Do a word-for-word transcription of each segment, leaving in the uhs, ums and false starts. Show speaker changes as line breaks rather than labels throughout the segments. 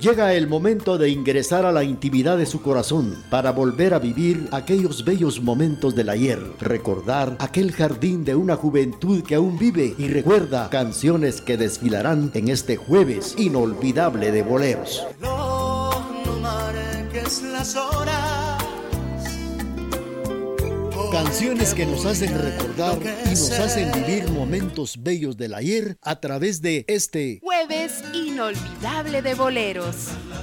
Llega el momento de ingresar a la intimidad de su corazón para volver a vivir aquellos bellos momentos del ayer, recordar aquel jardín de una juventud que aún vive y recuerda canciones que desfilarán en este jueves inolvidable de boleros.
No, no marques las horas.
Canciones que nos hacen recordar y nos hacen vivir momentos bellos del ayer a través de este
Jueves inolvidable de boleros.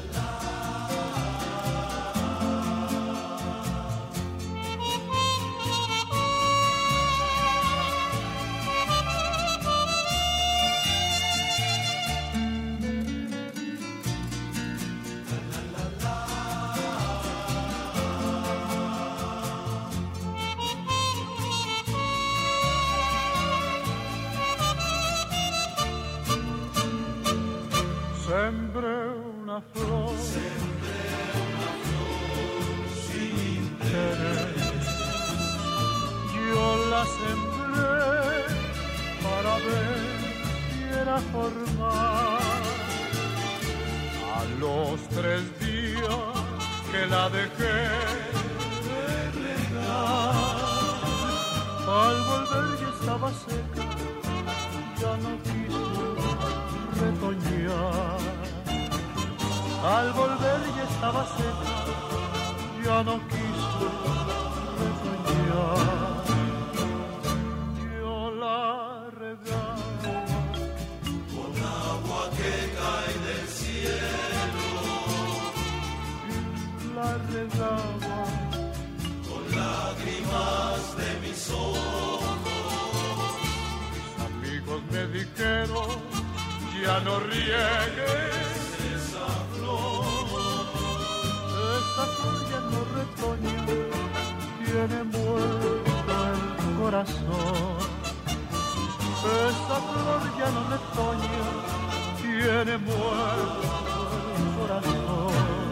Sembré una flor, sembré una flor sin interés. Yo la sembré para ver si era formar. A los tres días que la dejé de regar, al volver ya estaba seca, ya no quiso retoñar. Al volver ya estaba seca, ya no quiso retoñar. Yo la regaba con agua que cae del cielo, y la regaba con lágrimas de mis ojos. Mis amigos me dijeron: ya no riegues esa flor, esa flor ya no retoña, tiene muerto el corazón. Esa flor ya no retoña, tiene muerto el corazón.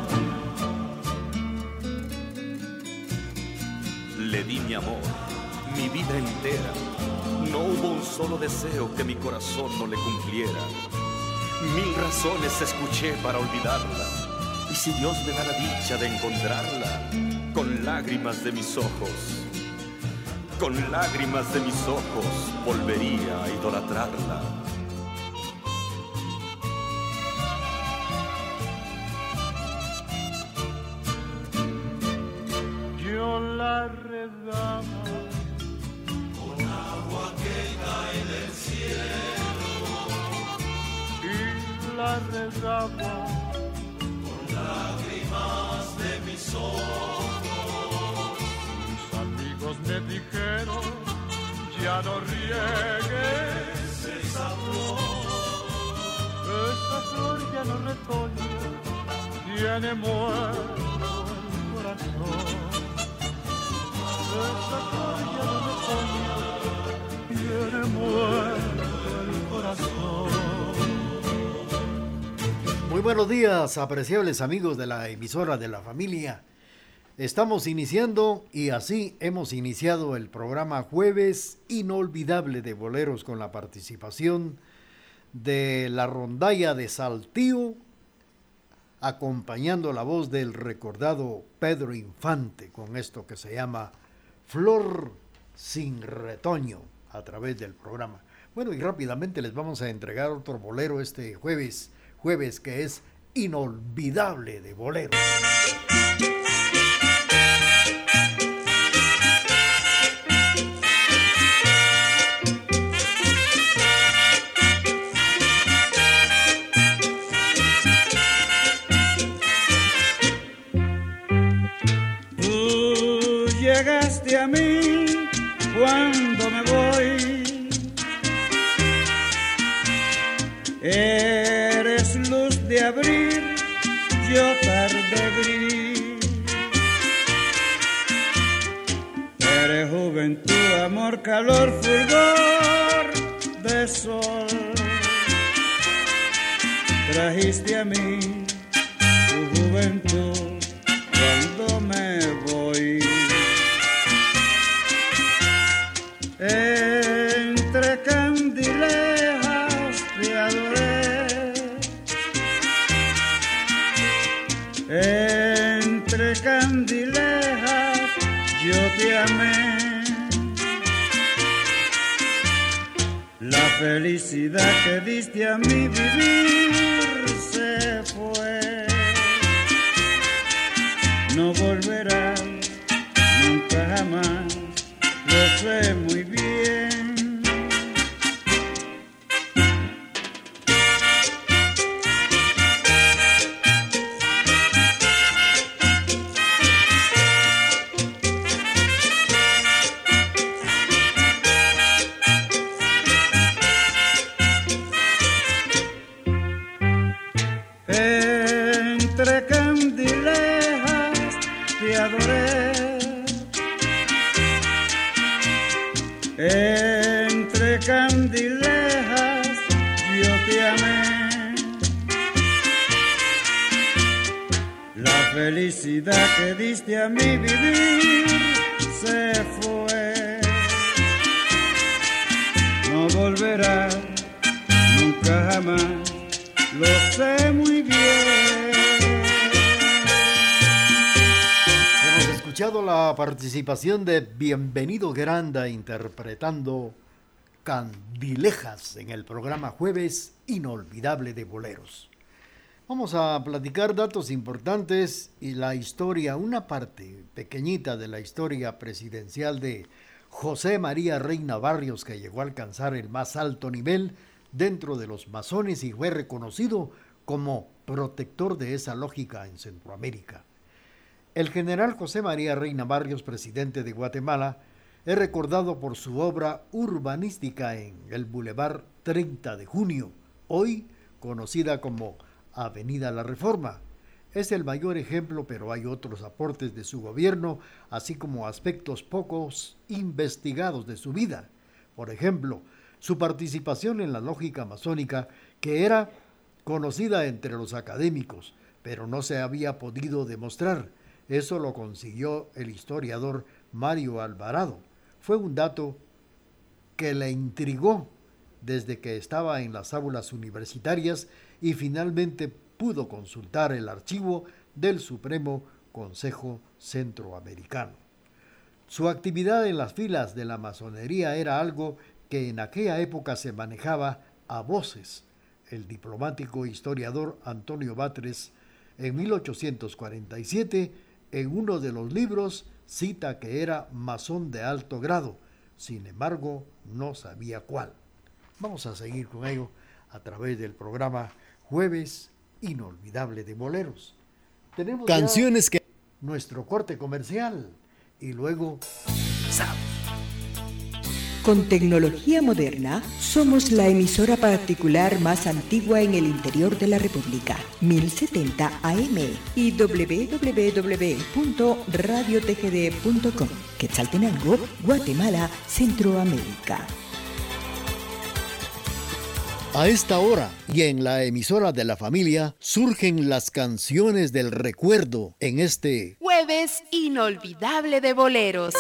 Le di mi amor, mi vida entera. No hubo un solo deseo que mi corazón no le cumpliera. Mil razones escuché para olvidarla, y si Dios me da la dicha de encontrarla, con lágrimas de mis ojos, con lágrimas de mis ojos, volvería a idolatrarla.
Yo la regaba con agua que cae del cielo, y la regaba con lágrimas de mis ojos. Mis amigos me dijeron: ya no riegues esa flor, esa flor ya no retoña, tiene muerto el corazón. Esa flor ya no retoña, tiene muerto el corazón.
Muy buenos días, apreciables amigos de la emisora de la familia. Estamos iniciando y así hemos iniciado el programa Jueves Inolvidable de Boleros con la participación de la rondalla de Saltillo, acompañando la voz del recordado Pedro Infante con esto que se llama Flor sin retoño a través del programa. Bueno, y rápidamente les vamos a entregar otro bolero este jueves, jueves que es inolvidable de boleros.
Tú llegaste a mí cuando me voy, eres luz de abril, yo tarde gris, eres juventud, amor, calor, fulgor de sol, trajiste a mí tu juventud cuando me voy. Entre candilejas te adoré, entre candilejas yo te amé. La felicidad que diste a mi vivir se fue. No volverá nunca jamás, lo sé muy bien. Entre candilejas te adoré, entre candilejas yo te amé. La felicidad que diste a mi vivir se fue. No volverá nunca jamás, lo sé muy bien.
Hemos escuchado la participación de Bienvenido Granda interpretando Candilejas en el programa Jueves Inolvidable de Boleros. Vamos a platicar datos importantes y la historia, una parte pequeñita de la historia presidencial de José María Reina Barrios, que llegó a alcanzar el más alto nivel dentro de los masones y fue reconocido como protector de esa lógica en Centroamérica. El general José María Reina Barrios, presidente de Guatemala, es recordado por su obra urbanística en el Boulevard treinta de junio, hoy conocida como Avenida La Reforma. Es el mayor ejemplo, pero hay otros aportes de su gobierno, así como aspectos pocos investigados de su vida. Por ejemplo, su participación en la lógica masónica, que era conocida entre los académicos, pero no se había podido demostrar. Eso lo consiguió el historiador Mario Alvarado. Fue un dato que le intrigó desde que estaba en las aulas universitarias y finalmente pudo consultar el archivo del Supremo Consejo Centroamericano. Su actividad en las filas de la masonería era algo que en aquella época se manejaba a voces. El diplomático historiador Antonio Batres, en mil ochocientos cuarenta y siete, en uno de los libros, cita que era masón de alto grado, sin embargo, no sabía cuál. Vamos a seguir con ello a través del programa Jueves Inolvidable de Boleros. Tenemos canciones que nuestro corte comercial y luego
Sao. Con tecnología moderna, somos la emisora particular más antigua en el interior de la República, mil setenta A M y doble u doble u doble u punto radio t g d punto com, Quetzaltenango, Guatemala, Centroamérica.
A esta hora y en la emisora de la familia surgen las canciones del recuerdo en este
Jueves Inolvidable de Boleros.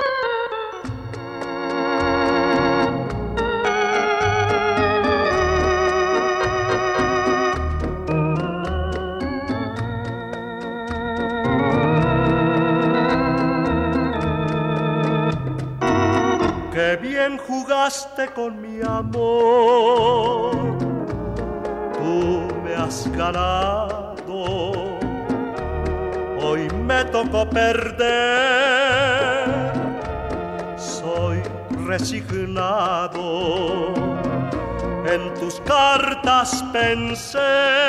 Qué bien jugaste con mi amor, tú me has ganado, hoy me tocó perder, soy resignado, en tus cartas pensé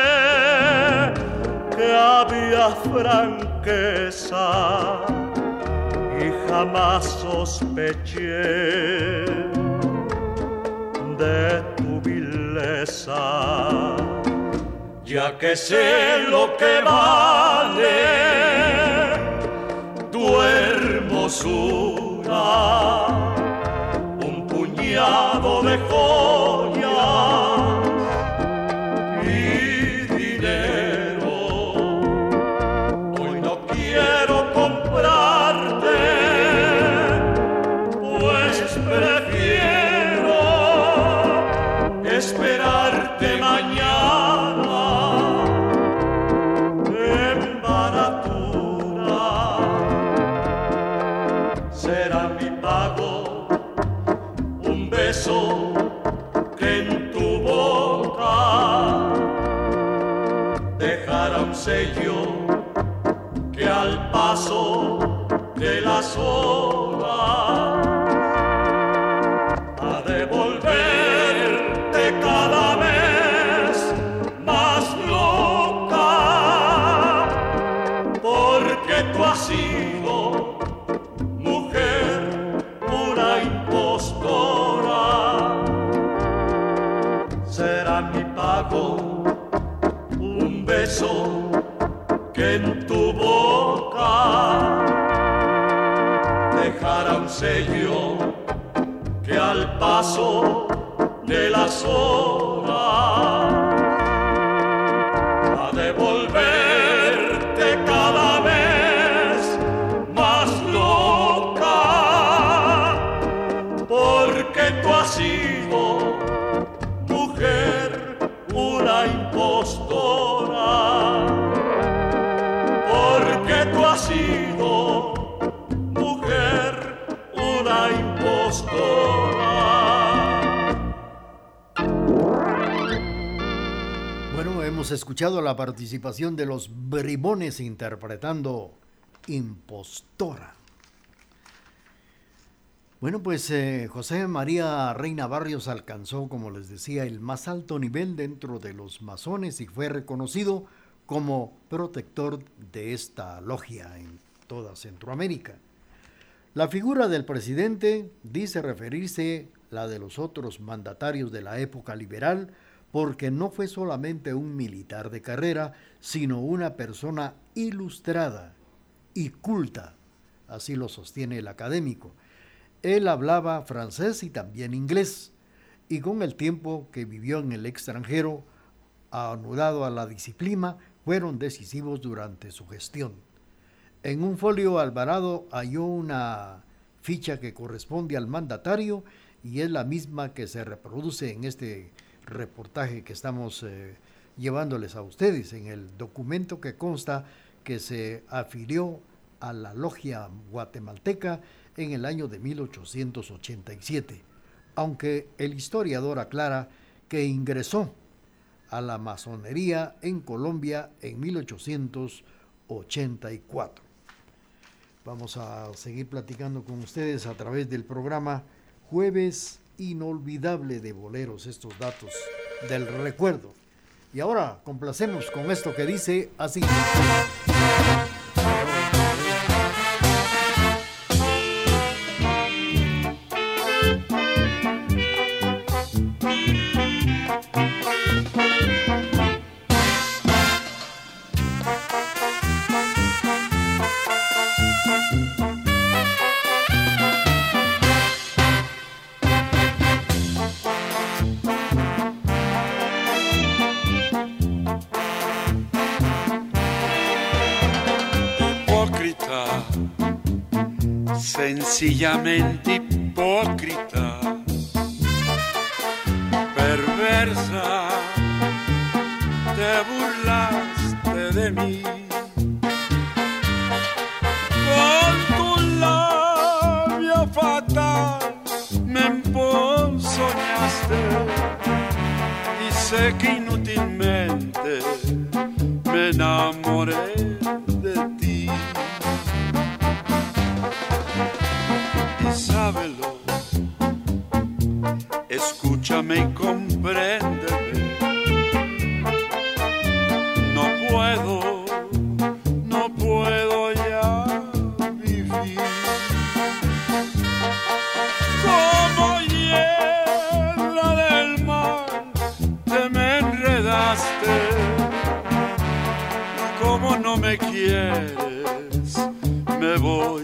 que había franqueza y jamás sospeché de tu vileza, ya que sé lo que vale tu hermosura, un puñado de joyas y dinero. Hoy no quiero comprarte, prefiero esperarte mañana en baratura
sello que al paso de las horas a devolverte cada vez más loca, porque tú has sido mujer una impostora. Será mi pago un beso que en tu boca dejará un sello que al paso de las horas a devolverte cada vez más loca, porque tú has sido mujer una impostora, porque tú has sido mujer una impostora.
Bueno, hemos escuchado la participación de los Bribones interpretando Impostora. Bueno, pues eh, José María Reina Barrios alcanzó, como les decía, el más alto nivel dentro de los masones y fue reconocido como protector de esta logia en toda Centroamérica. La figura del presidente dice referirse la de los otros mandatarios de la época liberal, porque no fue solamente un militar de carrera, sino una persona ilustrada y culta, así lo sostiene el académico. Él hablaba francés y también inglés, y con el tiempo que vivió en el extranjero, anudado a la disciplina, fueron decisivos durante su gestión. En un folio Alvarado halló una ficha que corresponde al mandatario y es la misma que se reproduce en este reportaje que estamos eh, llevándoles a ustedes, en el documento que consta que se afilió a la logia guatemalteca en el año de mil ochocientos ochenta y siete, aunque el historiador aclara que ingresó a la masonería en Colombia en mil ochocientos ochenta y cuatro. Vamos a seguir platicando con ustedes a través del programa Jueves Inolvidable de Boleros, estos datos del recuerdo. Y ahora complacemos con esto que dice así.
Sencillamente hipócrita, perversa, te burlaste de mí. Con tu labio fatal me emponzoñaste y sé que inútilmente me enamoré de ti. Sábelo, escúchame y compréndeme. No puedo, no puedo ya vivir. Como hiedra del mar te me enredaste. Como no me quieres, me voy.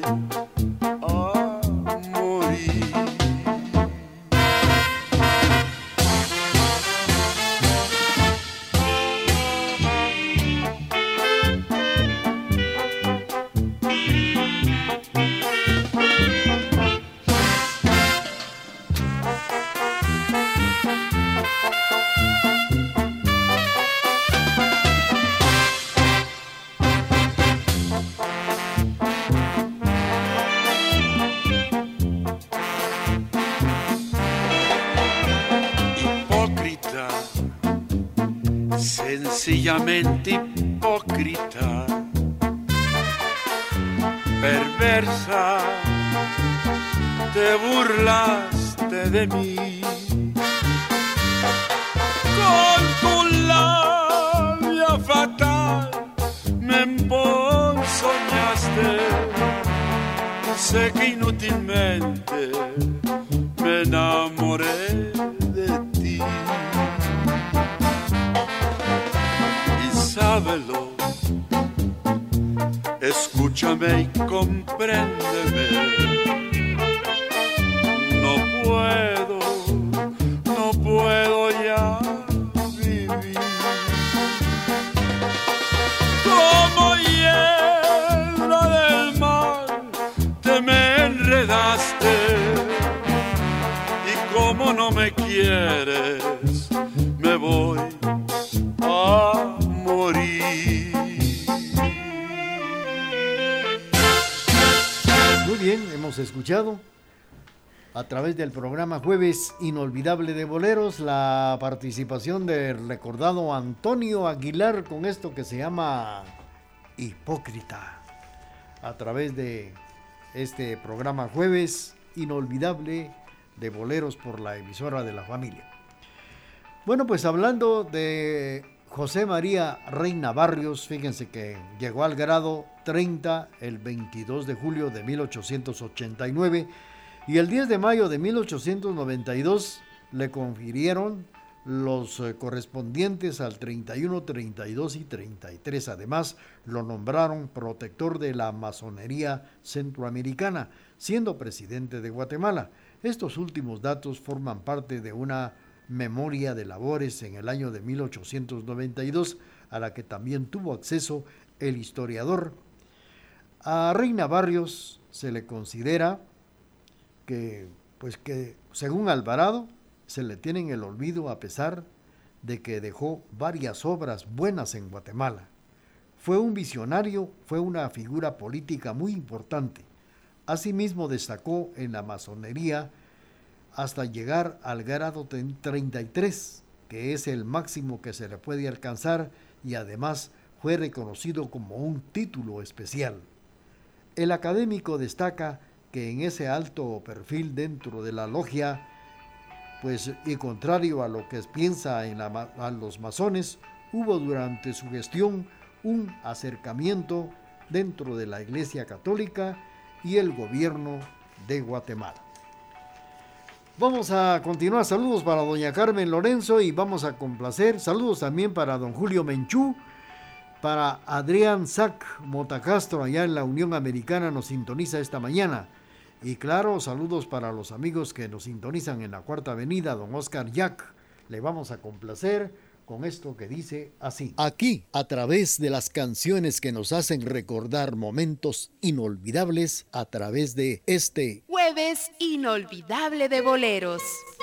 Sencillamente hipócrita, perversa, te burlaste de mí. Con tu labia fatal me emponzoñaste. Sé que inútilmente me enamoré de ti. Y sábelo, escúchame y compréndeme. No puedo, no puedo ya vivir. Como hiedra del mar te me enredaste. Y como no me quieres, me voy a morir.
Muy bien, hemos escuchado a través del programa Jueves Inolvidable de Boleros la participación del recordado Antonio Aguilar con esto que se llama Hipócrita, a través de este programa Jueves Inolvidable de Boleros por la emisora de la familia. Bueno, pues hablando de José María Reina Barrios, fíjense que llegó al grado treinta el veintidós de julio de mil ochocientos ochenta y nueve y el diez de mayo de mil ochocientos noventa y dos le confirieron los eh, correspondientes al treinta y uno, treinta y dos y treinta y tres. Además, lo nombraron protector de la masonería centroamericana, siendo presidente de Guatemala. Estos últimos datos forman parte de una memoria de labores en el año de mil ochocientos noventa y dos, a la que también tuvo acceso el historiador. A Reina Barrios se le considera que, pues que, según Alvarado, se le tiene en el olvido a pesar de que dejó varias obras buenas en Guatemala. Fue un visionario, fue una figura política muy importante. Asimismo destacó en la masonería hasta llegar al grado treinta y tres, que es el máximo que se le puede alcanzar, y además fue reconocido como un título especial. El académico destaca que en ese alto perfil dentro de la logia, pues y contrario a lo que piensa en la, a los masones, hubo durante su gestión un acercamiento dentro de la Iglesia Católica y el gobierno de Guatemala. Vamos a continuar. Saludos para doña Carmen Lorenzo y vamos a complacer. Saludos también para don Julio Menchú, para Adrián Sac Motacastro allá en la Unión Americana, nos sintoniza esta mañana. Y claro, saludos para los amigos que nos sintonizan en la Cuarta Avenida, don Oscar Jack. Le vamos a complacer con esto que dice así. Aquí, a través de las canciones que nos hacen recordar momentos inolvidables, a través de este
Jueves Inolvidable de Boleros.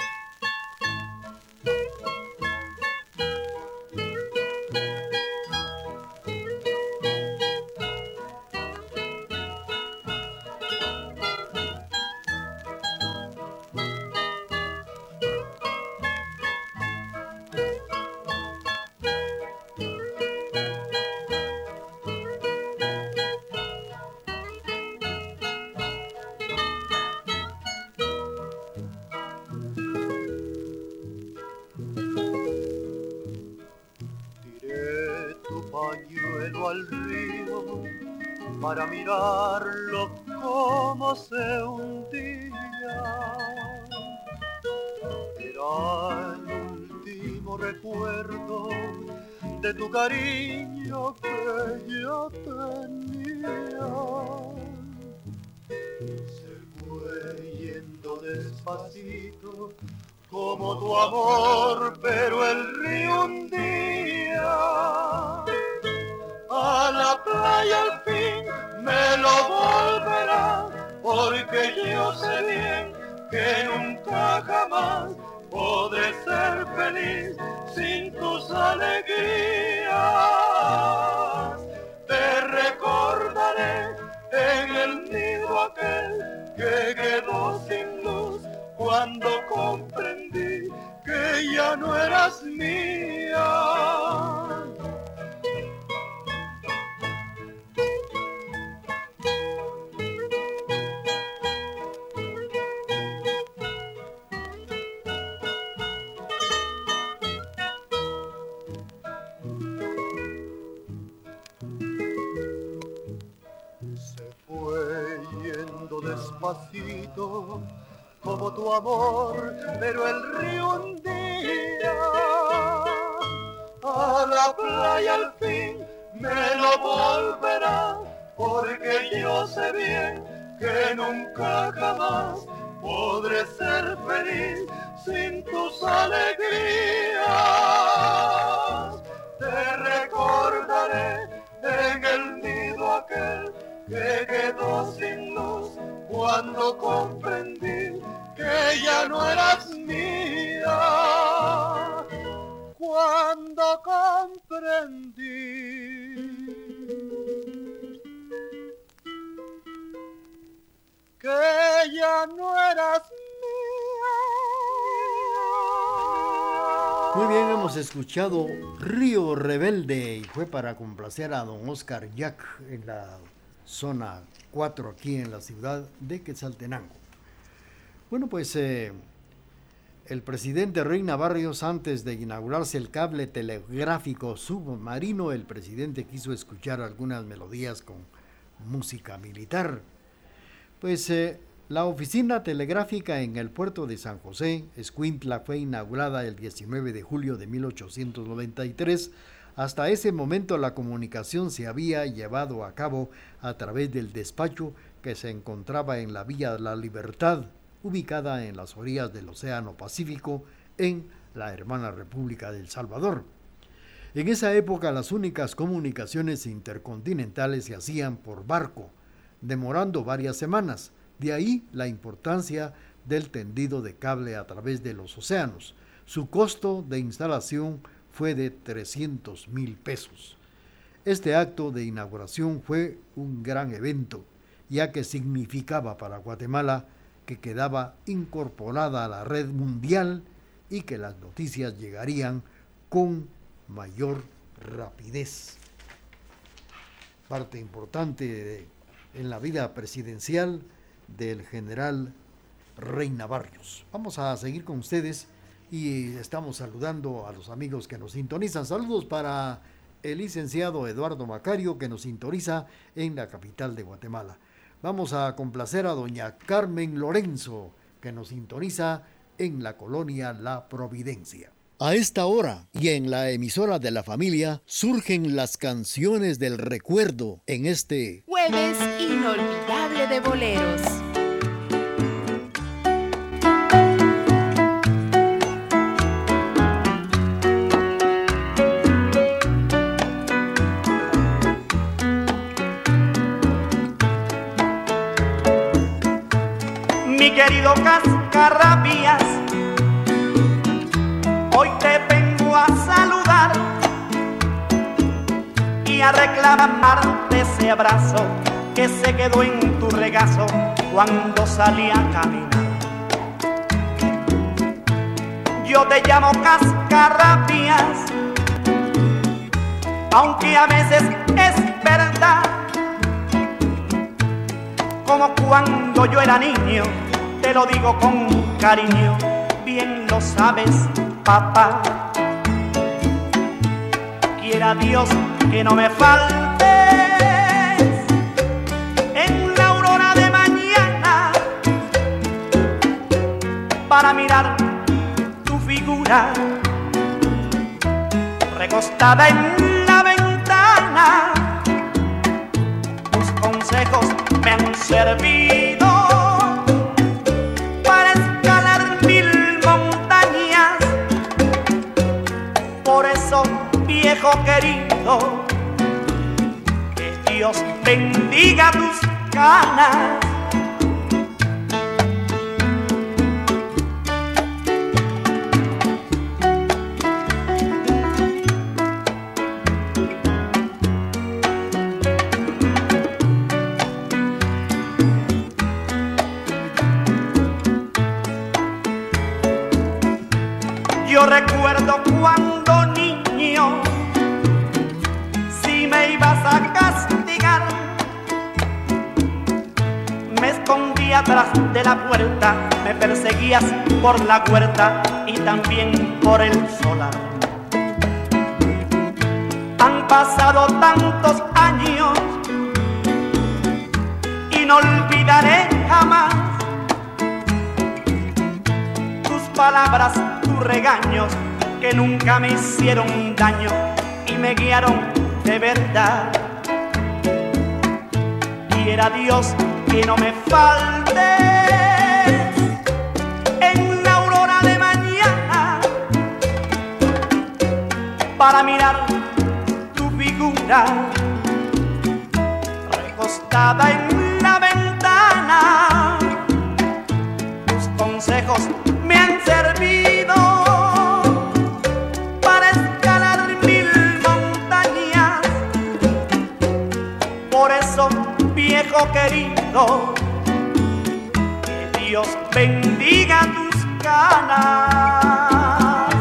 Para mirarlo como se hundía. Era el último recuerdo de tu cariño que yo tenía. Se fue yendo despacito como tu amor, pero el río un día a la playa al fin me lo volverá, porque yo sé bien que nunca jamás podré ser feliz sin tus alegrías. Te recordaré en el nido aquel que quedó sin luz cuando comprendí que ya no eras mía. despacito, como tu amor, pero el río un día a la playa al fin me lo volverá, porque yo sé bien que nunca jamás podré ser feliz sin tus alegrías. Te recordaré en el nido aquel que quedó sin luz cuando comprendí que ya no eras mía. Cuando comprendí que ya no eras mía.
Muy bien, hemos escuchado Río Rebelde y fue para complacer a don Oscar Jack en la zona cuatro aquí en la ciudad de Quetzaltenango. Bueno, pues eh, el presidente Reina Barrios, antes de inaugurarse el cable telegráfico submarino, el presidente quiso escuchar algunas melodías con música militar. Pues eh, la oficina telegráfica en el puerto de San José, Escuintla, fue inaugurada el diecinueve de julio de mil ochocientos noventa y tres. Hasta ese momento la comunicación se había llevado a cabo a través del despacho que se encontraba en la Villa La Libertad, ubicada en las orillas del Océano Pacífico, en la hermana República de El Salvador. En esa época las únicas comunicaciones intercontinentales se hacían por barco, demorando varias semanas. De ahí la importancia del tendido de cable a través de los océanos. Su costo de instalación fue de trescientos mil pesos. Este acto de inauguración fue un gran evento, ya que significaba para Guatemala que quedaba incorporada a la red mundial y que las noticias llegarían con mayor rapidez. Parte importante de, en la vida presidencial del general Reina Barrios. Vamos a seguir con ustedes y estamos saludando a los amigos que nos sintonizan. Saludos para el licenciado Eduardo Macario, que nos sintoniza en la capital de Guatemala. Vamos a complacer a doña Carmen Lorenzo, que nos sintoniza en la colonia La Providencia. A esta hora y en la emisora de la familia surgen las canciones del recuerdo en este
Jueves Inolvidable de Boleros.
Mi querido Cascarrabias, hoy te vengo a saludar y a reclamarte ese abrazo que se quedó en tu regazo cuando salí a caminar. Yo te llamo Cascarrabias, aunque a veces es verdad, como cuando yo era niño. Te lo digo con cariño, bien lo sabes, papá. Quiera Dios que no me faltes en la aurora de mañana para mirar tu figura recostada en la ventana. Tus consejos me han servido viejo querido, que Dios bendiga tus canas. Yo recuerdo cuando niño, si me ibas a castigar, me escondí atrás de la puerta, me perseguías por la huerta y también por el solar. Han pasado tantos años y no olvidaré jamás palabras, tus regaños, que nunca me hicieron daño y me guiaron de verdad. Quiera Dios que no me faltes en la aurora de mañana para mirar tu figura recostada en la ventana. Tus consejos me han servido para escalar mil montañas. Por eso, viejo querido, que Dios bendiga tus canas.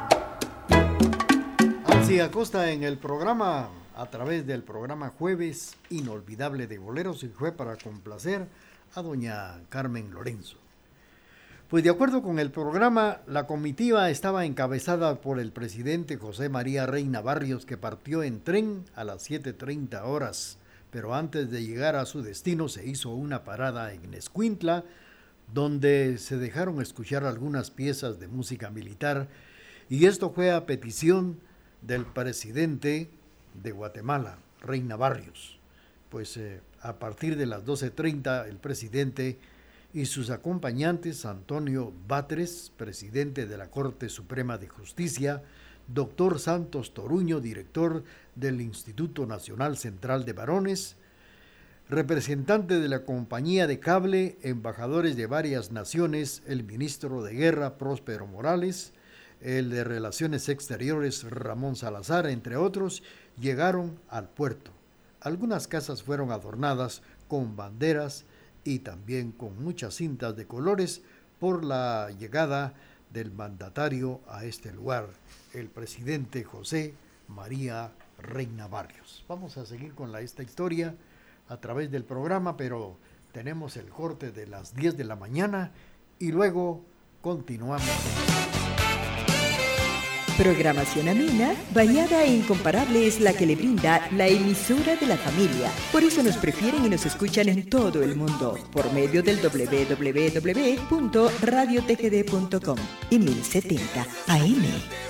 Alci Acosta en el programa, a través del programa Jueves Inolvidable de Boleros, y fue para complacer a doña Carmen Lorenzo. Pues de acuerdo con el programa, la comitiva estaba encabezada por el presidente José María Reina Barrios, que partió en tren a las siete treinta horas, pero antes de llegar a su destino se hizo una parada en Escuintla, donde se dejaron escuchar algunas piezas de música militar, y esto fue a petición del presidente de Guatemala, Reina Barrios. Pues eh, a partir de las doce treinta el presidente y sus acompañantes, Antonio Batres, presidente de la Corte Suprema de Justicia, doctor Santos Toruño, director del Instituto Nacional Central de Varones, representante de la compañía de cable, embajadores de varias naciones, el ministro de Guerra, Próspero Morales, el de Relaciones Exteriores, Ramón Salazar, entre otros, llegaron al puerto. Algunas casas fueron adornadas con banderas y también con muchas cintas de colores por la llegada del mandatario a este lugar, el presidente José María Reina Barrios. Vamos a seguir con la, esta historia a través del programa, pero tenemos el corte de las diez de la mañana y luego continuamos.
Programación amena, variada e incomparable es la que le brinda la emisora de la familia. Por eso nos prefieren y nos escuchan en todo el mundo, por medio del doble u doble u doble u punto radio t g d punto com y mil setenta A M.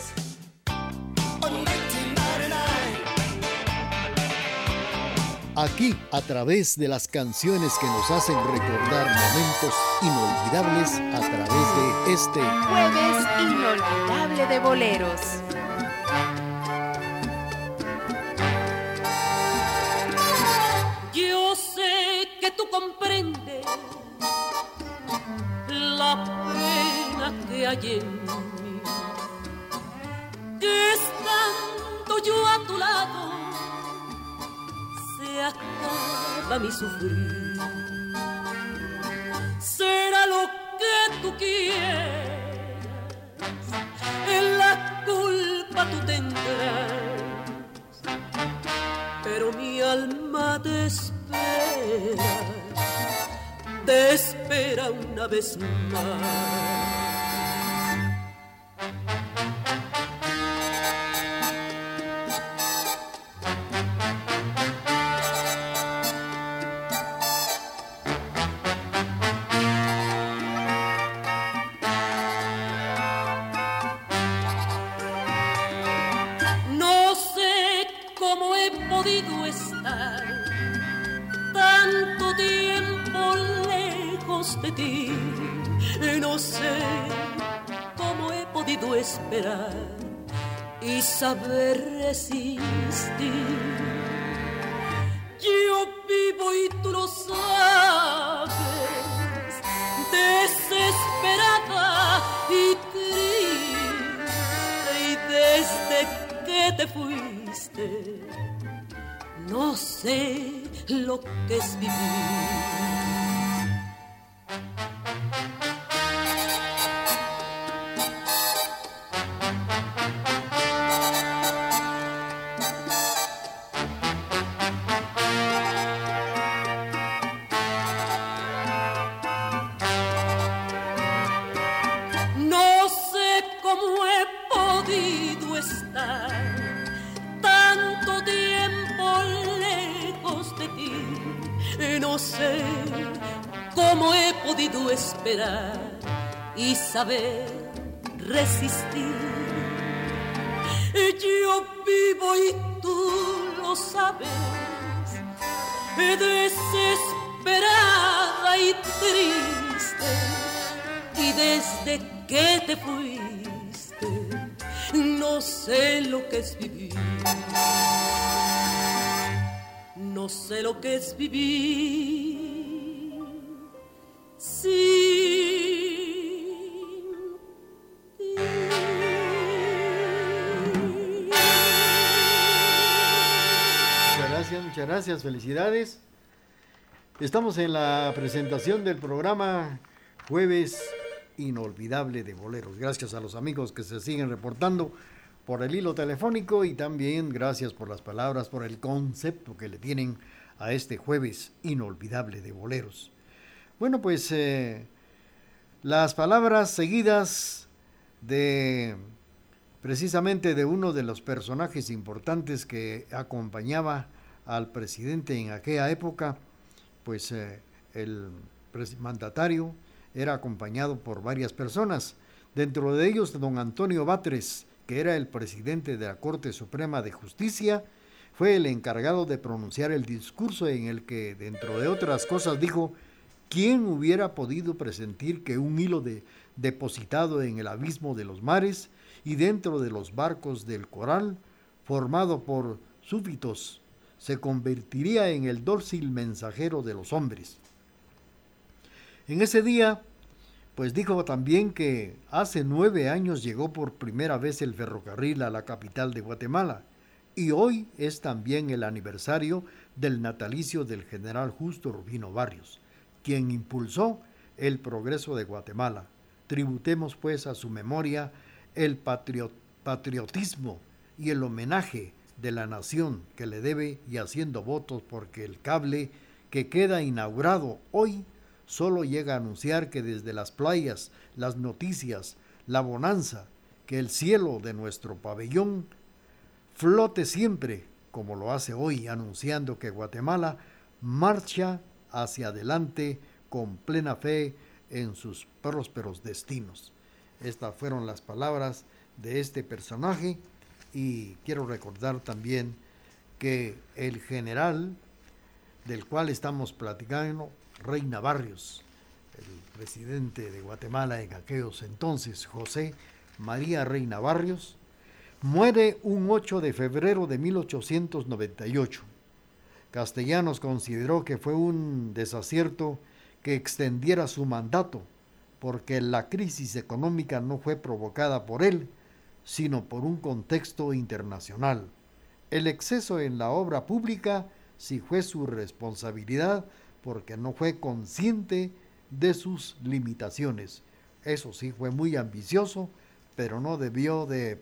Aquí, a través de las canciones que nos hacen recordar momentos inolvidables, a través de este
Jueves Inolvidable de Boleros.
Yo sé que tú comprendes la pena que hay en mí, que estando yo a tu lado se acaba mi sufrir. Será lo que tú quieras, en la culpa tú tendrás, pero mi alma te espera, te espera una vez más. De ti, no sé cómo he podido esperar y saber resistir. Yo vivo y tú lo sabes, desesperada y triste, y desde que te fuiste no sé lo que es vivir. Esperar y saber resistir. Yo vivo y tú lo sabes, desesperada y triste, y desde que te fuiste no sé lo que es vivir, no sé lo que es vivir sin ti.
Muchas gracias, muchas gracias, felicidades. Estamos en la presentación del programa Jueves Inolvidable de Boleros. Gracias a los amigos que se siguen reportando por el hilo telefónico y también gracias por las palabras, por el concepto que le tienen a este Jueves Inolvidable de Boleros. Bueno, pues eh, las palabras seguidas de precisamente de uno de los personajes importantes que acompañaba al presidente en aquella época, pues eh, el mandatario era acompañado por varias personas, dentro de ellos don Antonio Batres, que era el presidente de la Corte Suprema de Justicia, fue el encargado de pronunciar el discurso en el que, dentro de otras cosas, dijo: ¿quién hubiera podido presentir que un hilo de, depositado en el abismo de los mares y dentro de los barcos del coral, formado por súbditos, se convertiría en el dócil mensajero de los hombres? En ese día, pues dijo también que hace nueve años llegó por primera vez el ferrocarril a la capital de Guatemala, y hoy es también el aniversario del natalicio del general Justo Rubino Barrios, quien impulsó el progreso de Guatemala. Tributemos pues a su memoria el patriot, patriotismo y el homenaje de la nación que le debe, y haciendo votos porque el cable que queda inaugurado hoy solo llega a anunciar que desde las playas, las noticias, la bonanza, que el cielo de nuestro pabellón flote siempre, como lo hace hoy, anunciando que Guatemala marcha hacia adelante con plena fe en sus prósperos destinos. Estas fueron las palabras de este personaje, y quiero recordar también que el general del cual estamos platicando, Reina Barrios, el presidente de Guatemala en aquellos entonces, José María Reina Barrios, muere un ocho de febrero de mil ochocientos noventa y ocho. Castellanos consideró que fue un desacierto que extendiera su mandato, porque la crisis económica no fue provocada por él, sino por un contexto internacional. El exceso en la obra pública sí fue su responsabilidad, porque no fue consciente de sus limitaciones. Eso sí, fue muy ambicioso, pero no debió de,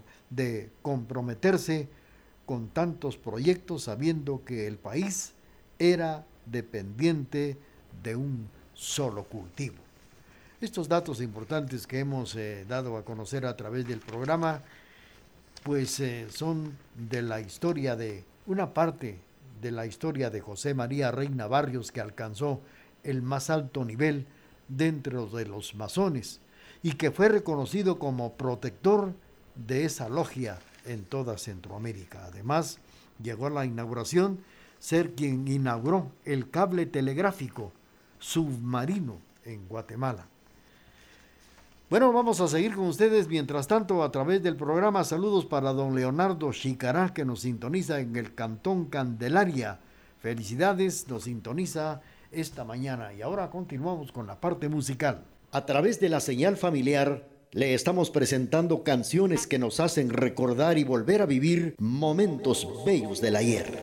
de comprometerse con tantos proyectos, sabiendo que el país era dependiente de un solo cultivo. Estos datos importantes que hemos eh, dado a conocer a través del programa, pues eh, son de la historia de una parte de la historia de José María Reina Barrios, que alcanzó el más alto nivel dentro de los masones y que fue reconocido como protector de esa logia en toda Centroamérica. Además, llegó a la inauguración ser quien inauguró el cable telegráfico submarino en Guatemala. Bueno, vamos a seguir con ustedes. Mientras tanto, a través del programa, saludos para don Leonardo Chicará, que nos sintoniza en el Cantón Candelaria. Felicidades, nos sintoniza esta mañana. Y ahora continuamos con la parte musical.
A través de la señal familiar, le estamos presentando canciones que nos hacen recordar y volver a vivir momentos bellos del ayer.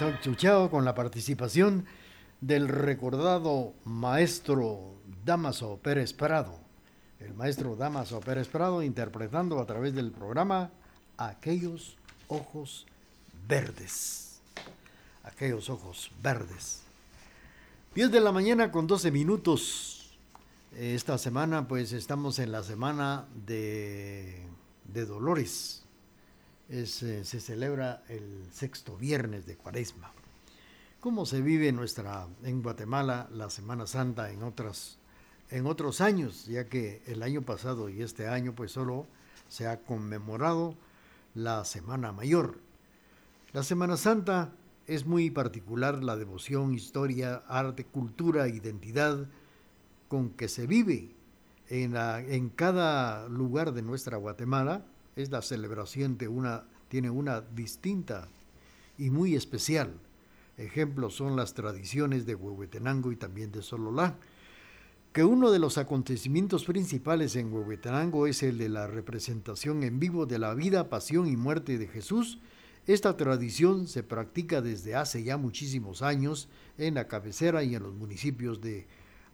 escuchado con la participación del recordado maestro Dámaso Pérez Prado. El maestro Dámaso Pérez Prado interpretando a través del programa Aquellos Ojos Verdes. Aquellos Ojos Verdes. diez de la mañana con doce minutos. Esta semana pues estamos en la semana de, de Dolores. Es, eh, se celebra el sexto viernes de Cuaresma. ¿Cómo se vive nuestra, en Guatemala la Semana Santa en, otras, en otros años? Ya que el año pasado y este año pues solo se ha conmemorado la Semana Mayor. La Semana Santa es muy particular, la devoción, historia, arte, cultura, identidad con que se vive en, la, en cada lugar de nuestra Guatemala. Es la celebración de una, tiene una distinta y muy especial. Ejemplos son las tradiciones de Huehuetenango y también de Sololá, que uno de los acontecimientos principales en Huehuetenango es el de la representación en vivo de la vida, pasión y muerte de Jesús. Esta tradición se practica desde hace ya muchísimos años en la cabecera y en los municipios de,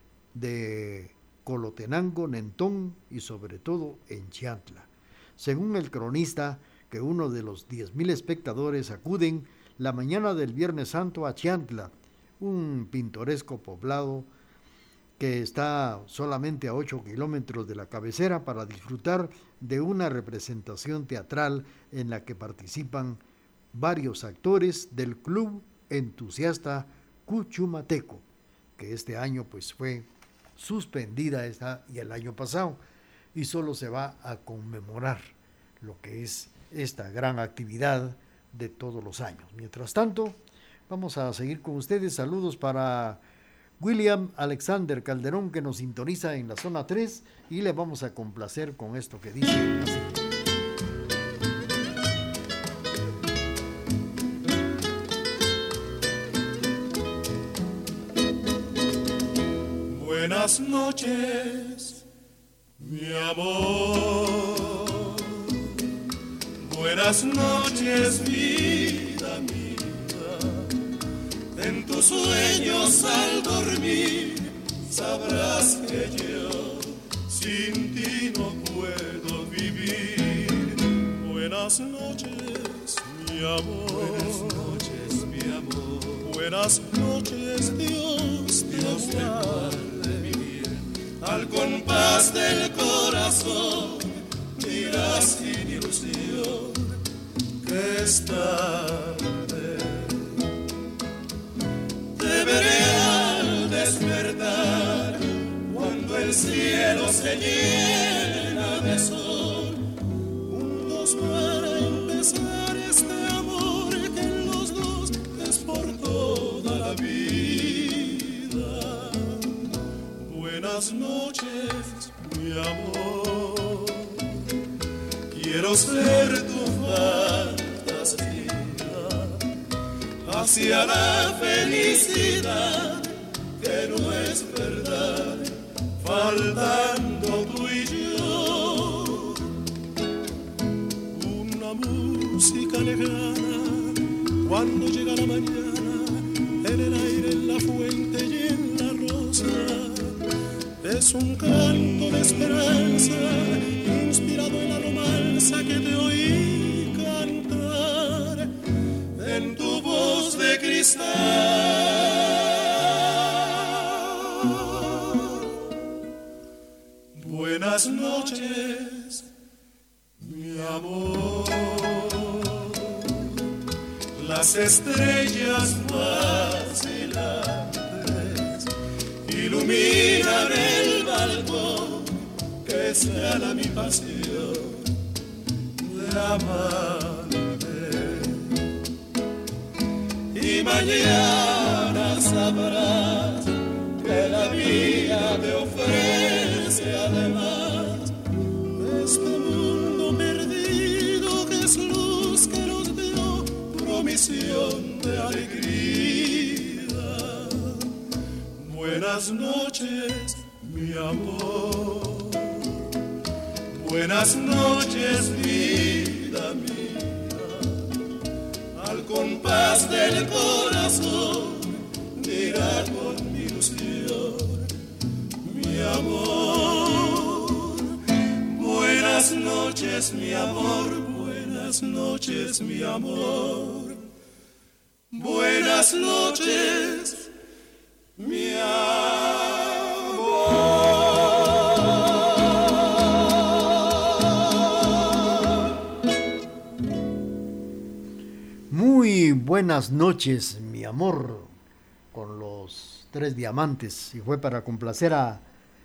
de Colotenango, Nentón y sobre todo en Chiantla. Según el cronista, que uno de los diez mil espectadores acuden la mañana del Viernes Santo a Chiantla, un pintoresco poblado que está solamente a ocho kilómetros de la cabecera, para disfrutar de una representación teatral en la que participan varios actores del Club Entusiasta Cuchumateco, que este año pues fue suspendida esta y el año pasado, y solo se va a conmemorar lo que es esta gran actividad de todos los años. Mientras tanto, vamos a seguir con ustedes. Saludos para William Alexander Calderón, que nos sintoniza en la zona tres, y le vamos a complacer con esto que dice así.
Buenas noches, mi amor. Buenas noches, vida mía. En tus sueños al dormir sabrás que yo sin ti no puedo vivir. Buenas noches, mi amor. Buenas noches, mi amor. Buenas noches, Dios, Dios te guarde mi bien. Al compás del corazón dirás sin ilusión que es tarde. Te veré al despertar, cuando el cielo se llena de sol, juntos para empezar este amor que en los dos es por toda la vida. Buenas noches, mi amor. Quiero ser tu fantasía hacia la felicidad que no es verdad, faltando tú y yo. Una música lejana cuando llega la mañana, en el aire, en la fuente y en la rosa. Es un canto de esperanza inspirado en la romanza que te oí cantar en tu voz de cristal. Buenas noches, mi amor. Las estrellas vacilantes iluminan el balcón, que sea la mi pasión de amarte. Y mañana sabrás que la vida te ofrece además este mundo perdido que es luz que nos dio promisión de alegría. Buenas noches, mi amor. Buenas noches, vida mía. Al compás del corazón dirá con mi ilusión, mi amor. Buenas noches, mi amor, buenas noches, mi amor. Buenas noches, mi amor.
Muy buenas noches, mi amor, con los Tres Diamantes, y fue para complacer a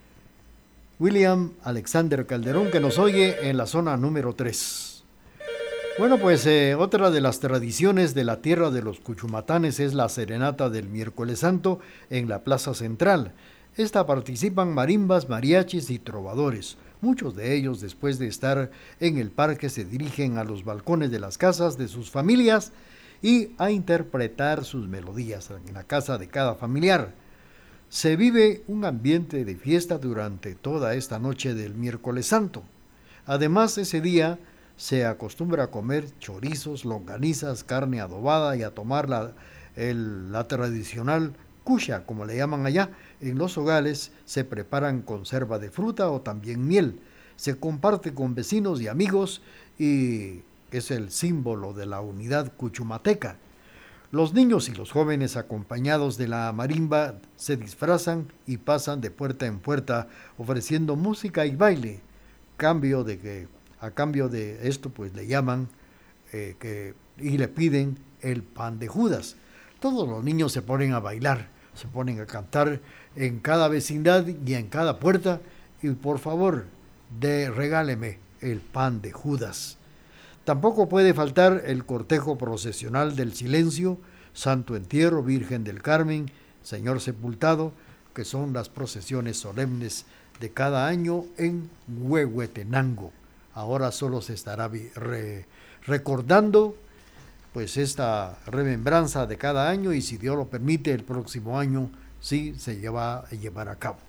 William Alexander Calderón, que nos oye en la zona número tres. Bueno, pues eh, otra de las tradiciones de la tierra de los cuchumatanes es la serenata del miércoles santo en la plaza central. Esta participan marimbas, mariachis y trovadores. Muchos de ellos, después de estar en el parque, se dirigen a los balcones de las casas de sus familias y a interpretar sus melodías en la casa de cada familiar. Se vive un ambiente de fiesta durante toda esta noche del miércoles santo. Además, ese día se acostumbra a comer chorizos, longanizas, carne adobada y a tomar la, el, la tradicional cucha, como le llaman allá. En los hogares se preparan conserva de fruta o también miel. Se comparte con vecinos y amigos y es el símbolo de la unidad cuchumateca. Los niños y los jóvenes, acompañados de la marimba, se disfrazan y pasan de puerta en puerta ofreciendo música y baile. Cambio de que, a cambio de esto, pues le llaman eh, que, y le piden el pan de Judas. Todos los niños se ponen a bailar, se ponen a cantar en cada vecindad y en cada puerta. Y por favor, de, regáleme el pan de Judas. Tampoco puede faltar el cortejo procesional del silencio, Santo Entierro, Virgen del Carmen, Señor Sepultado, que son las procesiones solemnes de cada año en Huehuetenango. Ahora solo se estará re, recordando pues esta remembranza de cada año, y si Dios lo permite, el próximo año sí se lleva a llevar a cabo.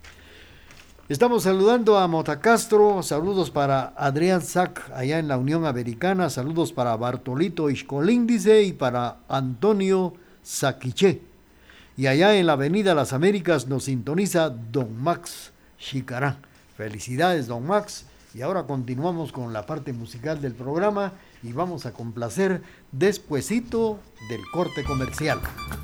Estamos saludando a Motacastro, saludos para Adrián Sac allá en la Unión Americana, saludos para Bartolito Ixcolíndice y para Antonio Saquiché. Y allá en la Avenida Las Américas nos sintoniza Don Max Chicarán. Felicidades, Don Max. Y ahora continuamos con la parte musical del programa y vamos a complacer despuesito del corte comercial.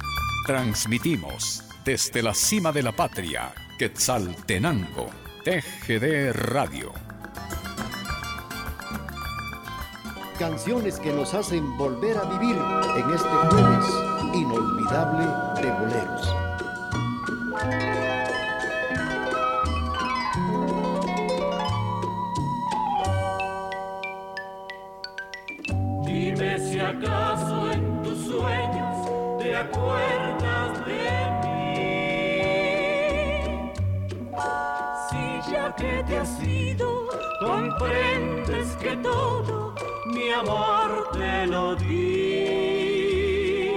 Transmitimos desde la cima de la patria, Quetzaltenango, T G D Radio.
Canciones que nos hacen volver a vivir en este jueves inolvidable de boleros.
Dime si acaso en tus sueños te acuerdas de mí. Si ya que te has ido, comprendes que todo mi amor te lo di.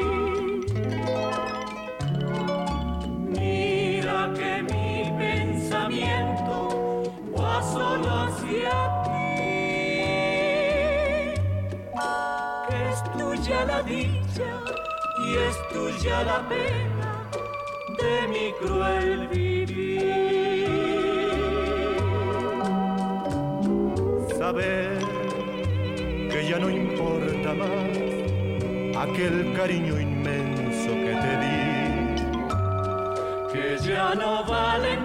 Mira que mi pensamiento va solo hacia ti. Es tuya la dicha y es tuya la pena de mi cruel vivir.
Saber que ya no importa más aquel cariño inmenso que te di,
que ya no valen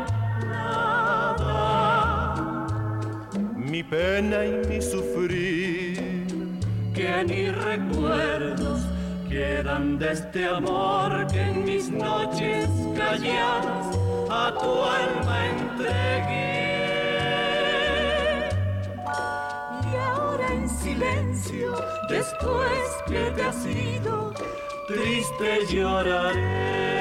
nada
mi pena y mi sufrir,
que ni recuerdos quedan de este amor que en mis noches calladas a tu alma entregué. Y ahora en silencio, después que te has ido, triste lloraré.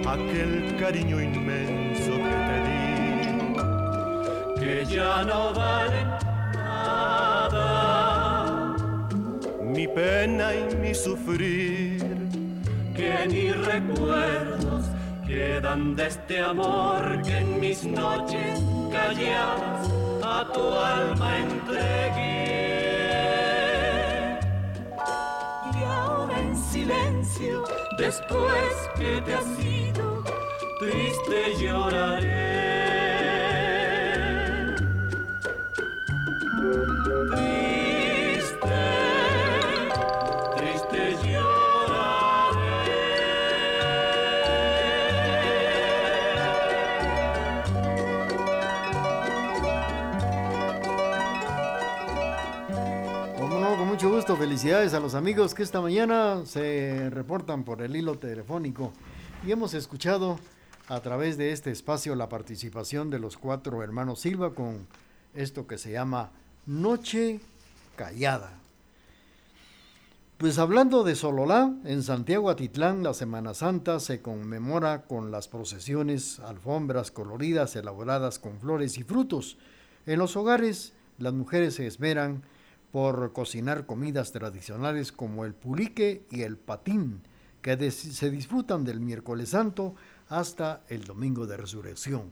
aquel cariño inmenso que te di,
que ya no vale nada,
mi pena y mi sufrir,
que ni recuerdos quedan de este amor que en mis noches calladas a tu alma entregué. Y ahora en silencio, después que te has ido, triste lloraré. Triste, triste lloraré.
Como no, con mucho gusto, felicidades a los amigos que esta mañana se reportan por el hilo telefónico y hemos escuchado a través de este espacio la participación de los cuatro hermanos Silva con esto que se llama Noche Callada. Pues hablando de Sololá, en Santiago Atitlán la Semana Santa se conmemora con las procesiones, alfombras coloridas elaboradas con flores y frutos. En los hogares, las mujeres se esmeran por cocinar comidas tradicionales como el pulique y el patín, que des- se disfrutan del miércoles santo hasta el domingo de resurrección.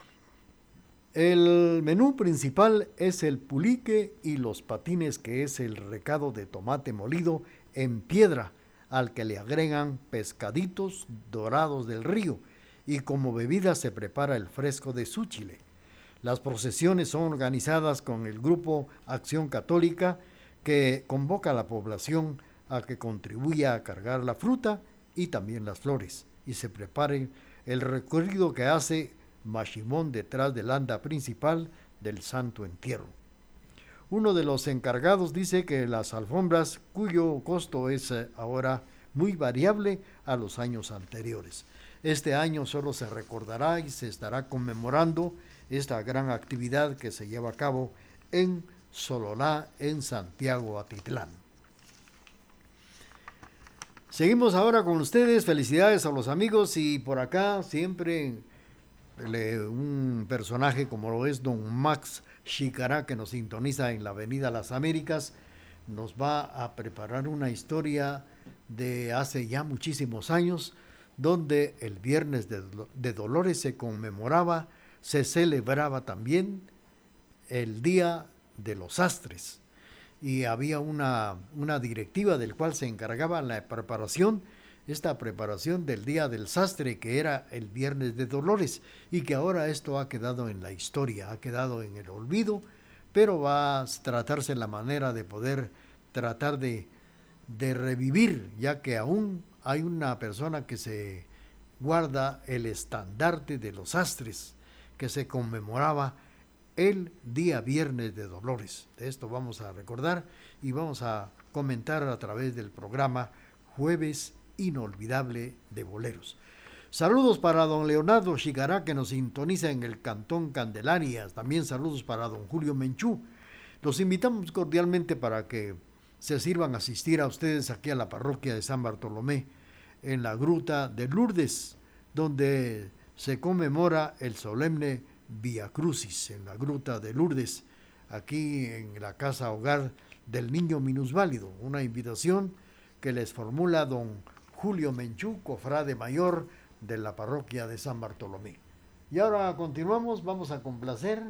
El menú principal es el pulique y los patines, que es el recado de tomate molido en piedra, al que le agregan pescaditos dorados del río, y como bebida se prepara el fresco de súchile. Las procesiones son organizadas con el grupo Acción Católica, que convoca a la población a que contribuya a cargar la fruta y también las flores, y se prepare el recorrido que hace Machimón detrás del anda principal del Santo Entierro. Uno de los encargados dice que las alfombras, cuyo costo es ahora muy variable a los años anteriores. Este año solo se recordará y se estará conmemorando esta gran actividad que se lleva a cabo en Sololá, en Santiago Atitlán. Seguimos ahora con ustedes, felicidades a los amigos, y por acá siempre un personaje como lo es don Max Chicará, que nos sintoniza en la Avenida Las Américas, nos va a preparar una historia de hace ya muchísimos años, donde el Viernes de, de Dolores se conmemoraba, se celebraba también el Día de los Sastres, y había una, una directiva del cual se encargaba la preparación, esta preparación del Día del Sastre, que era el Viernes de Dolores, y que ahora esto ha quedado en la historia, ha quedado en el olvido, pero va a tratarse la manera de poder tratar de, de revivir, ya que aún hay una persona que se guarda el estandarte de los sastres, que se conmemoraba el día Viernes de Dolores. De esto vamos a recordar y vamos a comentar a través del programa Jueves Inolvidable de Boleros. Saludos para don Leonardo Chicará, que nos sintoniza en el Cantón Candelaria. También saludos para don Julio Menchú. Los invitamos cordialmente para que se sirvan a asistir a ustedes aquí a la parroquia de San Bartolomé, en la Gruta de Lourdes, donde se conmemora el solemne Vía Crucis, en la Gruta de Lourdes, aquí en la Casa Hogar del Niño Minusválido. Una invitación que les formula don Julio Menchú, cofrade mayor de la parroquia de San Bartolomé. Y ahora continuamos, vamos a complacer,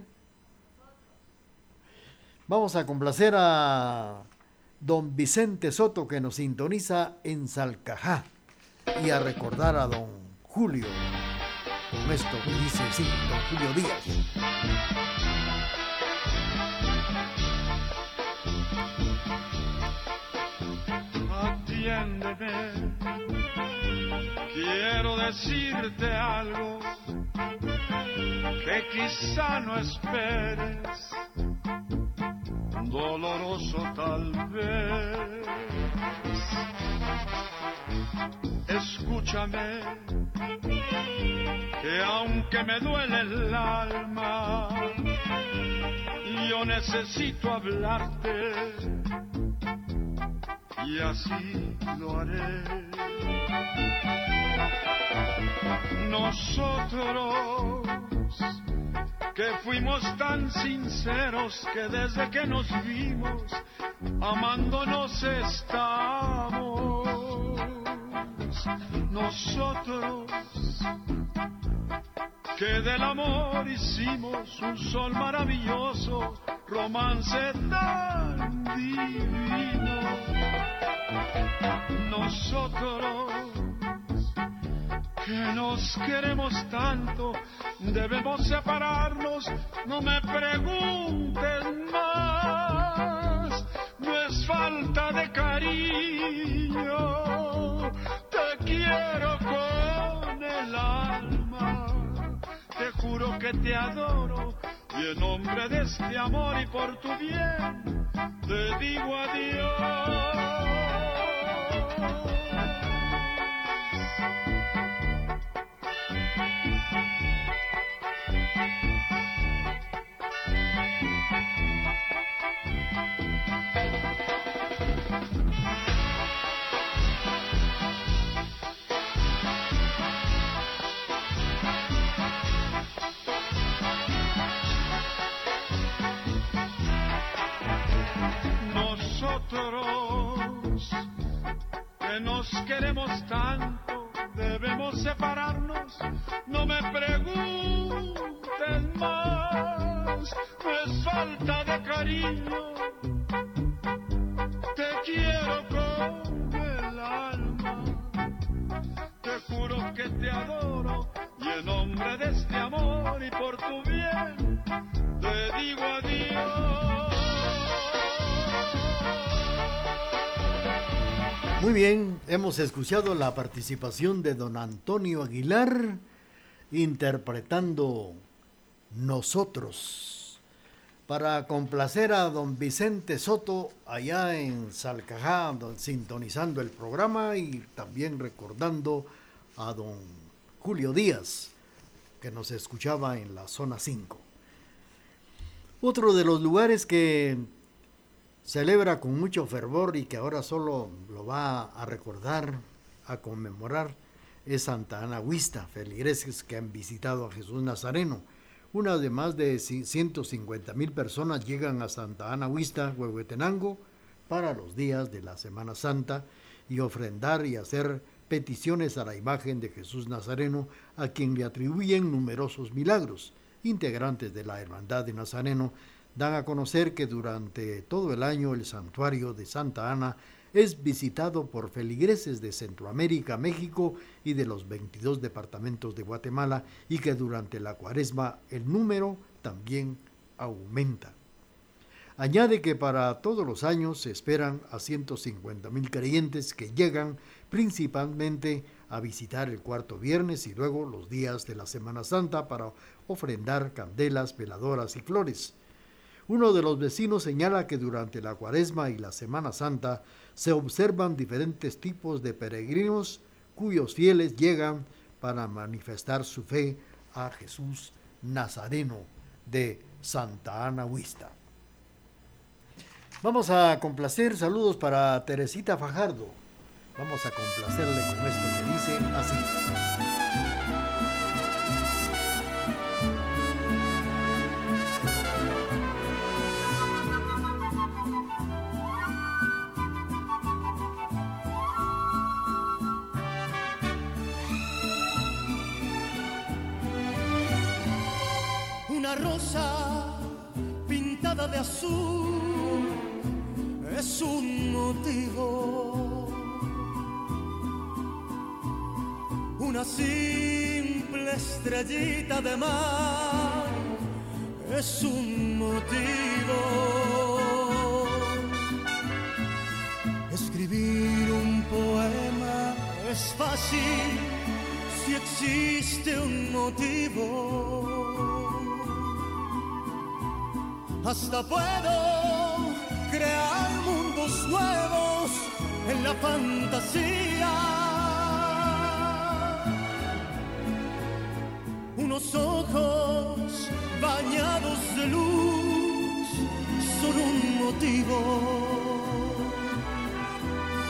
vamos a complacer a don Vicente Soto, que nos sintoniza en Salcajá, y a recordar a don Julio, con esto que dice, sí, don Julio Díaz.
Atiéndeme, quiero decirte algo que quizá no esperes, doloroso tal vez. Escúchame, que aunque me duele el alma, yo necesito hablarte.
y así lo haré. Nosotros que fuimos tan sinceros que desde que nos vimos amándonos estamos. Nosotros que del amor hicimos un sol maravilloso, romance tan divino. Nosotros que nos queremos tanto, debemos separarnos, no me preguntes más, no es falta de cariño, te quiero con el alma, te juro que te adoro, y en nombre de este amor y por tu bien, te digo adiós. Nosotros que nos queremos tanto, debemos separarnos, no me preguntes más, no es falta de cariño, te quiero con el alma, te juro que te adoro, y en nombre de este amor y por tu bien, te digo adiós.
Muy bien, hemos escuchado la participación de don Antonio Aguilar interpretando Nosotros, para complacer a don Vicente Soto allá en Salcajá, sintonizando el programa, y también recordando a don Julio Díaz, que nos escuchaba en la zona cinco. Otro de los lugares que celebra con mucho fervor y que ahora solo lo va a recordar, a conmemorar, es Santa Ana Huista, feligreses que han visitado a Jesús Nazareno. Una de más de ciento cincuenta mil personas llegan a Santa Ana Huista, Huehuetenango, para los días de la Semana Santa y ofrendar y hacer peticiones a la imagen de Jesús Nazareno, a quien le atribuyen numerosos milagros. Integrantes de la Hermandad de Nazareno dan a conocer que durante todo el año el santuario de Santa Ana es visitado por feligreses de Centroamérica, México y de los veintidós departamentos de Guatemala, y que durante la Cuaresma el número también aumenta. Añade que para todos los años se esperan a ciento cincuenta mil creyentes que llegan principalmente a visitar el cuarto viernes y luego los días de la Semana Santa para ofrendar candelas, veladoras y flores. Uno de los vecinos señala que durante la Cuaresma y la Semana Santa se observan diferentes tipos de peregrinos cuyos fieles llegan para manifestar su fe a Jesús Nazareno de Santa Ana Huista. Vamos a complacer, saludos para Teresita Fajardo. Vamos a complacerle con esto que dice así.
Una rosa pintada de azul es un motivo. Una simple estrellita de mar es un motivo. Escribir un poema es fácil si existe un motivo. Hasta puedo crear mundos nuevos en la fantasía. Unos ojos bañados de luz son un motivo.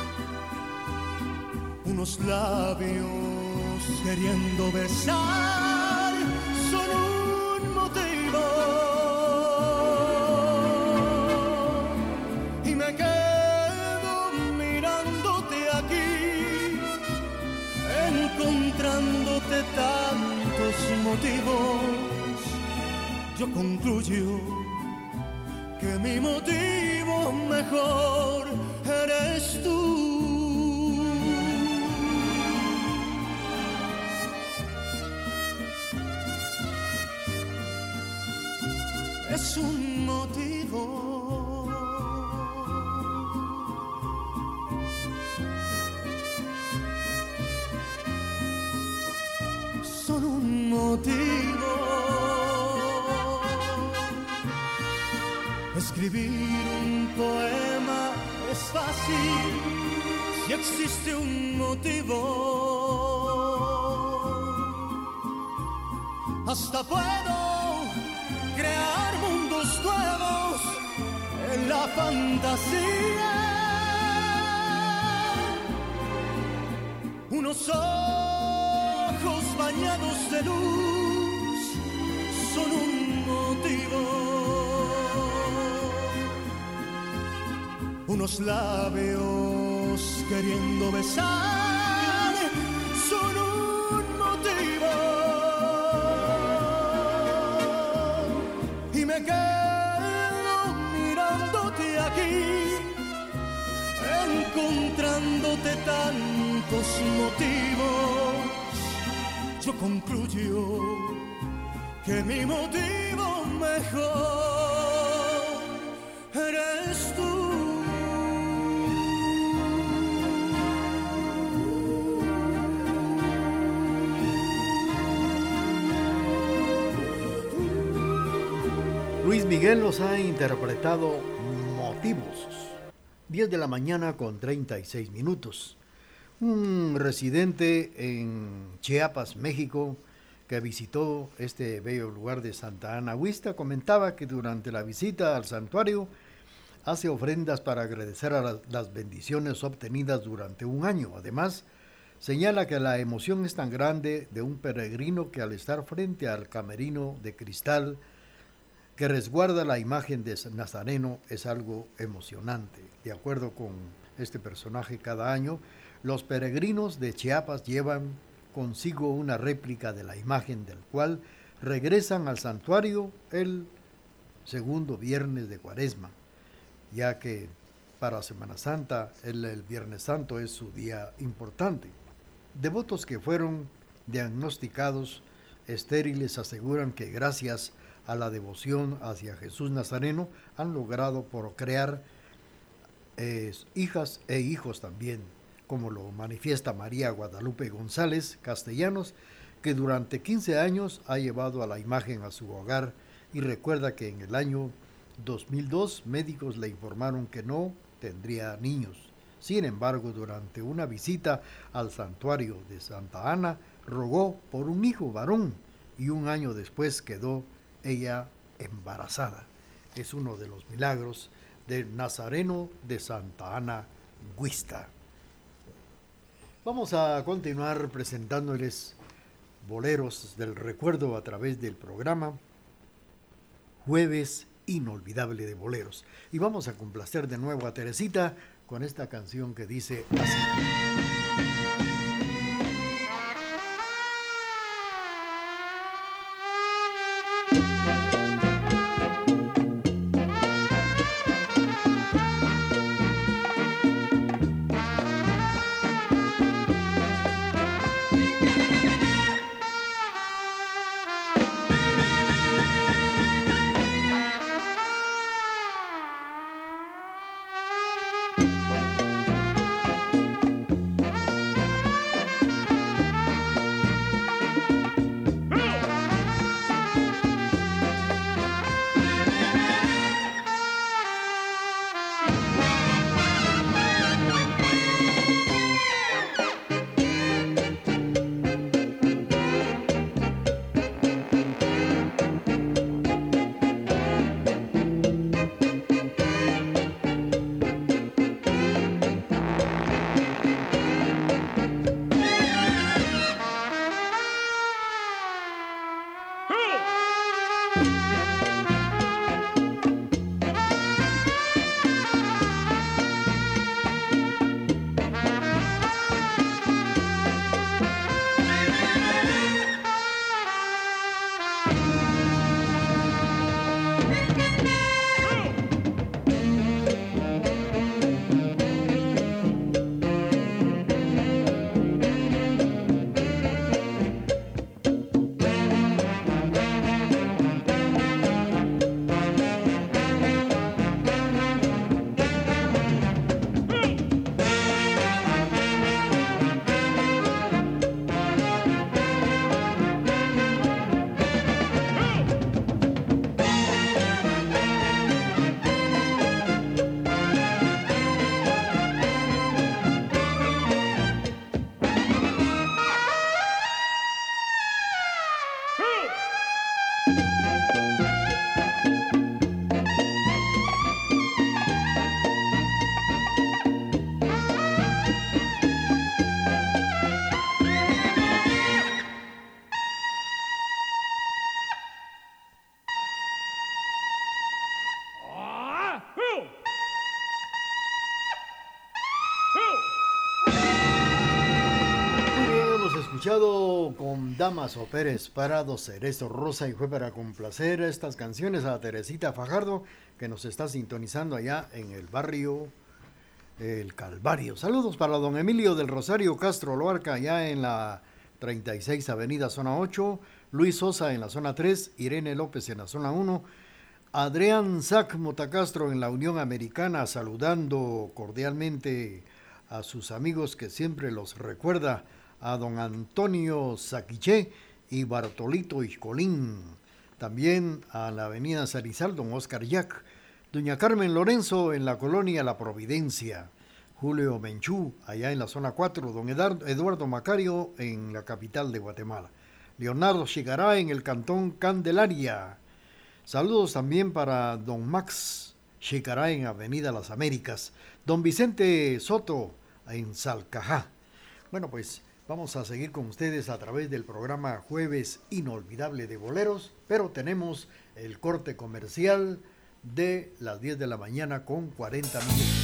unos labios queriendo besar son un motivo, y me quedo mirándote aquí, encontrándote tantos motivos. Yo concluyo que mi motivo mejor eres tú. Es un motivo, solo un motivo. Escribir un poema es fácil si existe un motivo. Hasta puedo crear mundos nuevos en la fantasía. Unos ojos bañados de luz son un motivo. Unos labios queriendo besar son un motivo. Y me quedo mirándote aquí, encontrándote tantos motivos. Yo concluyo que mi motivo mejor eres tú.
Luis Miguel nos ha interpretado Motivos. diez de la mañana con treinta y seis minutos. Un residente en Chiapas, México, que visitó este bello lugar de Santa Ana Huista, comentaba que durante la visita al santuario hace ofrendas para agradecer a las, las bendiciones obtenidas durante un año. Además, señala que la emoción es tan grande de un peregrino que al estar frente al camerino de cristal que resguarda la imagen de Nazareno es algo emocionante. De acuerdo con este personaje, cada año los peregrinos de Chiapas llevan consigo una réplica de la imagen, del cual regresan al santuario el segundo viernes de Cuaresma, ya que para Semana Santa el, el Viernes Santo es su día importante. Devotos que fueron diagnosticados estériles aseguran que gracias a la devoción hacia Jesús Nazareno han logrado procrear eh, hijas e hijos también, como lo manifiesta María Guadalupe González Castellanos, que durante quince años ha llevado a la imagen a su hogar, y recuerda que en el año dos mil dos médicos le informaron que no tendría niños. Sin embargo, durante una visita al santuario de Santa Ana, rogó por un hijo varón y un año después quedó ella embarazada. Es uno de los milagros del Nazareno de Santa Ana Huista. Vamos a continuar presentándoles boleros del recuerdo a través del programa Jueves Inolvidable de Boleros. Y vamos a complacer de nuevo a Teresita con esta canción que dice así. escuchado con Damaso Pérez Parado, Cerezo Rosa, y fue para complacer estas canciones a Teresita Fajardo, que nos está sintonizando allá en el barrio El Calvario. Saludos para don Emilio del Rosario Castro Loarca, allá en la treinta y seis Avenida Zona ocho, Luis Sosa en la Zona tres, Irene López en la Zona uno, Adrián Zac Motacastro en la Unión Americana, saludando cordialmente a sus amigos que siempre los recuerda, a don Antonio Saquiché y Bartolito Iscolín. También a la avenida Sarizal, don Oscar Yac, doña Carmen Lorenzo en la colonia La Providencia, Julio Menchú allá en la zona cuatro, don Eduardo Macario en la capital de Guatemala, Leonardo Chigará en el cantón Candelaria. Saludos también para don Max Chigará en avenida Las Américas, don Vicente Soto en Salcajá. Bueno, pues vamos a seguir con ustedes a través del programa Jueves Inolvidable de Boleros, pero tenemos el corte comercial de las diez de la mañana con cuarenta minutos.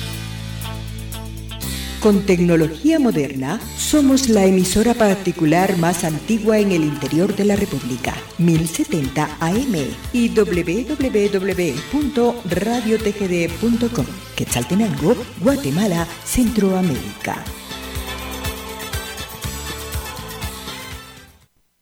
Con tecnología moderna, somos la emisora particular más antigua en el interior de la República, mil setenta A M y doble u doble u doble u punto radio t g d punto com, Quetzaltenango, Guatemala, Centroamérica.